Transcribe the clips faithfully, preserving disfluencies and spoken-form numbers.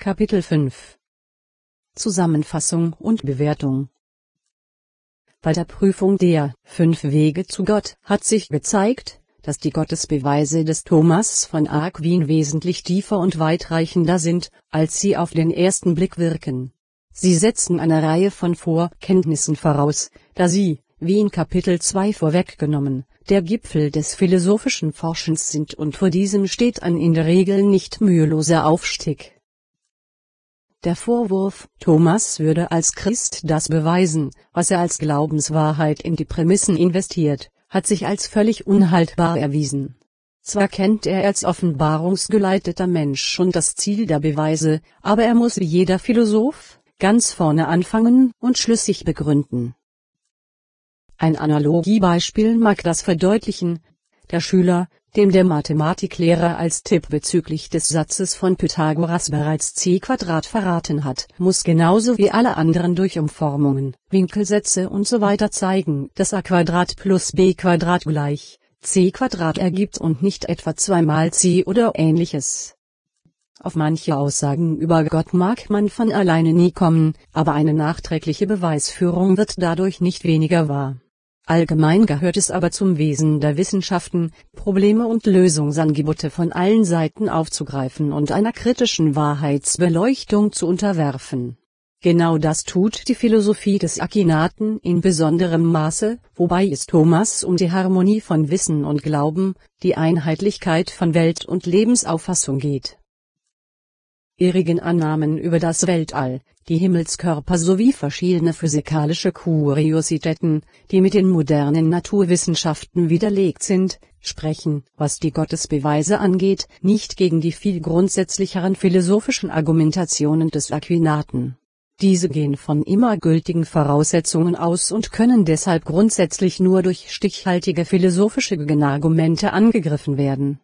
Kapitel fünf Zusammenfassung und Bewertung. Bei der Prüfung der fünf Wege zu Gott hat sich gezeigt, dass die Gottesbeweise des Thomas von Aquin wesentlich tiefer und weitreichender sind, als sie auf den ersten Blick wirken. Sie setzen eine Reihe von Vorkenntnissen voraus, da sie, wie in Kapitel zwei vorweggenommen, der Gipfel des philosophischen Forschens sind, und vor diesem steht ein in der Regel nicht müheloser Aufstieg. Der Vorwurf, Thomas würde als Christ das beweisen, was er als Glaubenswahrheit in die Prämissen investiert, hat sich als völlig unhaltbar erwiesen. Zwar kennt er als offenbarungsgeleiteter Mensch schon das Ziel der Beweise, aber er muss wie jeder Philosoph ganz vorne anfangen und schlüssig begründen. Ein Analogiebeispiel mag das verdeutlichen: Der Schüler, dem der Mathematiklehrer als Tipp bezüglich des Satzes von Pythagoras bereits c Quadrat verraten hat, muss genauso wie alle anderen durch Umformungen, Winkelsätze usw. zeigen, dass a Quadrat plus b Quadrat gleich c Quadrat ergibt und nicht etwa zwei mal c oder ähnliches. Auf manche Aussagen über Gott mag man von alleine nie kommen, aber eine nachträgliche Beweisführung wird dadurch nicht weniger wahr. Allgemein gehört es aber zum Wesen der Wissenschaften, Probleme und Lösungsangebote von allen Seiten aufzugreifen und einer kritischen Wahrheitsbeleuchtung zu unterwerfen. Genau das tut die Philosophie des Akinaten in besonderem Maße, wobei es Thomas um die Harmonie von Wissen und Glauben, die Einheitlichkeit von Welt- und Lebensauffassung geht. Irrigen Annahmen über das Weltall, die Himmelskörper sowie verschiedene physikalische Kuriositäten, die mit den modernen Naturwissenschaften widerlegt sind, sprechen, was die Gottesbeweise angeht, nicht gegen die viel grundsätzlicheren philosophischen Argumentationen des Akinaten. Diese gehen von immer gültigen Voraussetzungen aus und können deshalb grundsätzlich nur durch stichhaltige philosophische Gegenargumente angegriffen werden.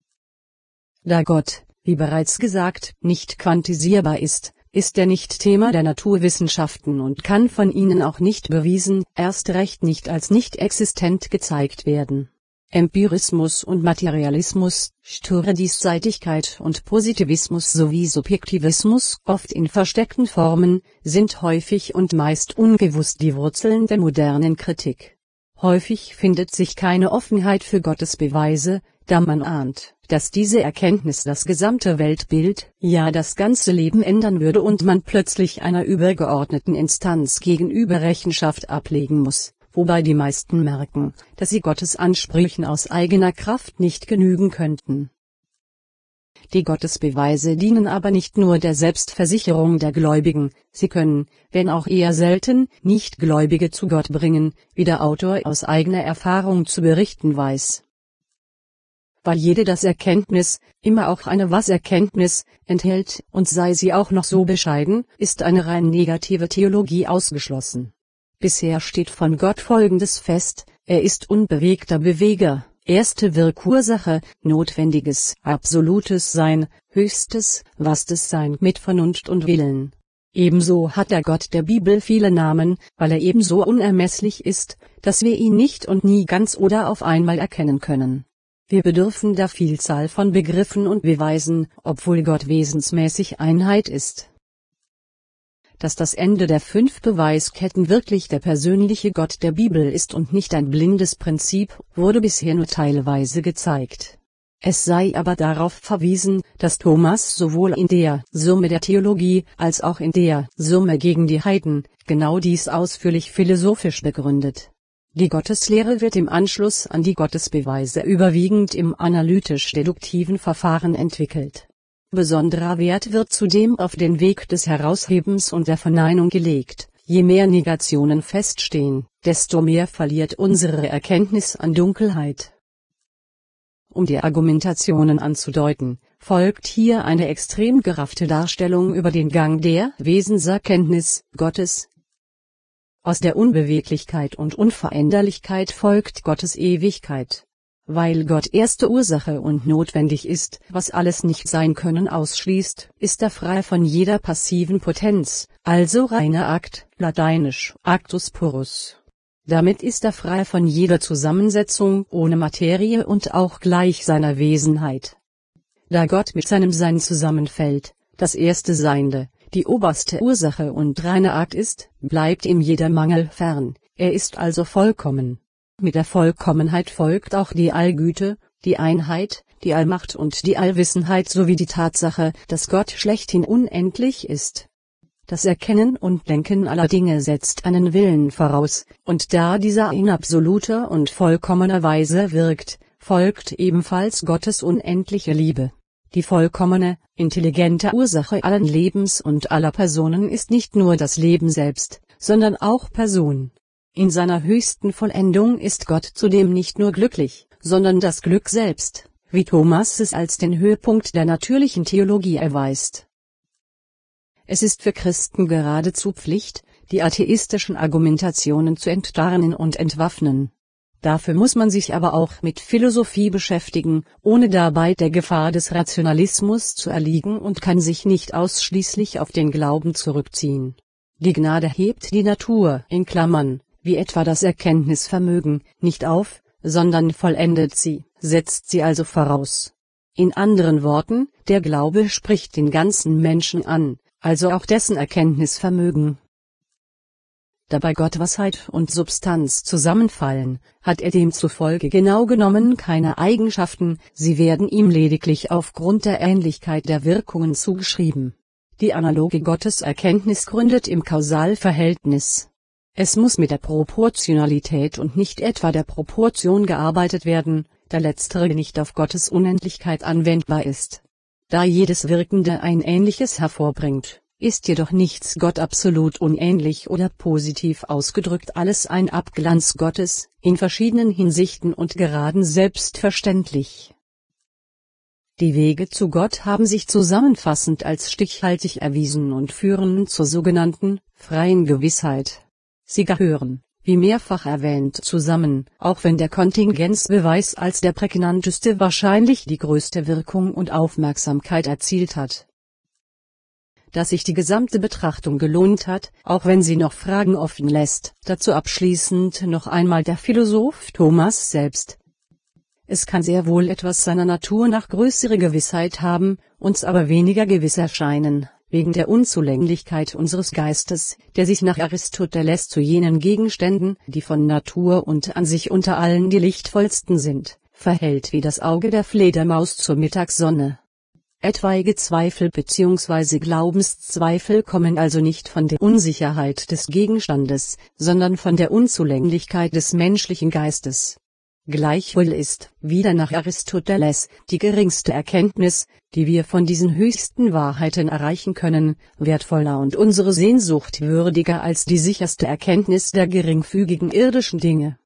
Da Gott, wie bereits gesagt, nicht quantisierbar ist, ist er nicht Thema der Naturwissenschaften und kann von ihnen auch nicht bewiesen, erst recht nicht als nicht existent gezeigt werden. Empirismus und Materialismus, sture Diesseitigkeit und Positivismus sowie Subjektivismus, oft in versteckten Formen, sind häufig und meist ungewusst die Wurzeln der modernen Kritik. Häufig findet sich keine Offenheit für Gottesbeweise, da man ahnt, dass diese Erkenntnis das gesamte Weltbild, ja das ganze Leben ändern würde und man plötzlich einer übergeordneten Instanz gegenüber Rechenschaft ablegen muss, wobei die meisten merken, dass sie Gottes Ansprüchen aus eigener Kraft nicht genügen könnten. Die Gottesbeweise dienen aber nicht nur der Selbstversicherung der Gläubigen, sie können, wenn auch eher selten, Nichtgläubige zu Gott bringen, wie der Autor aus eigener Erfahrung zu berichten weiß. Weil jede das Erkenntnis, immer auch eine Was-Erkenntnis, enthält, und sei sie auch noch so bescheiden, ist eine rein negative Theologie ausgeschlossen. Bisher steht von Gott Folgendes fest: Er ist unbewegter Beweger, erste Wirkursache, notwendiges, absolutes Sein, höchstes, vastes Sein mit Vernunft und Willen. Ebenso hat der Gott der Bibel viele Namen, weil er ebenso unermesslich ist, dass wir ihn nicht und nie ganz oder auf einmal erkennen können. Wir bedürfen der Vielzahl von Begriffen und Beweisen, obwohl Gott wesensmäßig Einheit ist. Dass das Ende der fünf Beweisketten wirklich der persönliche Gott der Bibel ist und nicht ein blindes Prinzip, wurde bisher nur teilweise gezeigt. Es sei aber darauf verwiesen, dass Thomas sowohl in der Summe der Theologie als auch in der Summe gegen die Heiden genau dies ausführlich philosophisch begründet. Die Gotteslehre wird im Anschluss an die Gottesbeweise überwiegend im analytisch-deduktiven Verfahren entwickelt. Besonderer Wert wird zudem auf den Weg des Heraushebens und der Verneinung gelegt. Je mehr Negationen feststehen, desto mehr verliert unsere Erkenntnis an Dunkelheit. Um die Argumentationen anzudeuten, folgt hier eine extrem geraffte Darstellung über den Gang der Wesenserkenntnis Gottes. Aus der Unbeweglichkeit und Unveränderlichkeit folgt Gottes Ewigkeit. Weil Gott erste Ursache und notwendig ist, was alles Nicht-Sein-Können ausschließt, ist er frei von jeder passiven Potenz, also reiner Akt, lateinisch actus purus. Damit ist er frei von jeder Zusammensetzung ohne Materie und auch gleich seiner Wesenheit. Da Gott mit seinem Sein zusammenfällt, das erste Seiende, die oberste Ursache und reine Art ist, bleibt ihm jeder Mangel fern, er ist also vollkommen. Mit der Vollkommenheit folgt auch die Allgüte, die Einheit, die Allmacht und die Allwissenheit sowie die Tatsache, dass Gott schlechthin unendlich ist. Das Erkennen und Denken aller Dinge setzt einen Willen voraus, und da dieser in absoluter und vollkommener Weise wirkt, folgt ebenfalls Gottes unendliche Liebe. Die vollkommene, intelligente Ursache allen Lebens und aller Personen ist nicht nur das Leben selbst, sondern auch Person. In seiner höchsten Vollendung ist Gott zudem nicht nur glücklich, sondern das Glück selbst, wie Thomas es als den Höhepunkt der natürlichen Theologie erweist. Es ist für Christen geradezu Pflicht, die atheistischen Argumentationen zu enttarnen und entwaffnen. Dafür muss man sich aber auch mit Philosophie beschäftigen, ohne dabei der Gefahr des Rationalismus zu erliegen, und kann sich nicht ausschließlich auf den Glauben zurückziehen. Die Gnade hebt die Natur in Klammern, wie etwa das Erkenntnisvermögen, nicht auf, sondern vollendet sie, setzt sie also voraus. In anderen Worten, der Glaube spricht den ganzen Menschen an, also auch dessen Erkenntnisvermögen. Da bei Gott Weisheit und Substanz zusammenfallen, hat er demzufolge genau genommen keine Eigenschaften, sie werden ihm lediglich aufgrund der Ähnlichkeit der Wirkungen zugeschrieben. Die analoge Gotteserkenntnis gründet im Kausalverhältnis. Es muss mit der Proportionalität und nicht etwa der Proportion gearbeitet werden, da letztere nicht auf Gottes Unendlichkeit anwendbar ist. Da jedes Wirkende ein Ähnliches hervorbringt, ist jedoch nichts Gott absolut unähnlich oder positiv ausgedrückt alles ein Abglanz Gottes, in verschiedenen Hinsichten und geraden selbstverständlich. Die Wege zu Gott haben sich zusammenfassend als stichhaltig erwiesen und führen zur sogenannten freien Gewissheit. Sie gehören, wie mehrfach erwähnt, zusammen, auch wenn der Kontingenzbeweis als der prägnanteste wahrscheinlich die größte Wirkung und Aufmerksamkeit erzielt hat. Dass sich die gesamte Betrachtung gelohnt hat, auch wenn sie noch Fragen offen lässt, dazu abschließend noch einmal der Philosoph Thomas selbst. Es kann sehr wohl etwas seiner Natur nach größere Gewissheit haben, uns aber weniger gewiss erscheinen, wegen der Unzulänglichkeit unseres Geistes, der sich nach Aristoteles zu jenen Gegenständen, die von Natur und an sich unter allen die lichtvollsten sind, verhält wie das Auge der Fledermaus zur Mittagssonne. Etwaige Zweifel bzw. Glaubenszweifel kommen also nicht von der Unsicherheit des Gegenstandes, sondern von der Unzulänglichkeit des menschlichen Geistes. Gleichwohl ist, wieder nach Aristoteles, die geringste Erkenntnis, die wir von diesen höchsten Wahrheiten erreichen können, wertvoller und unsere Sehnsucht würdiger als die sicherste Erkenntnis der geringfügigen irdischen Dinge.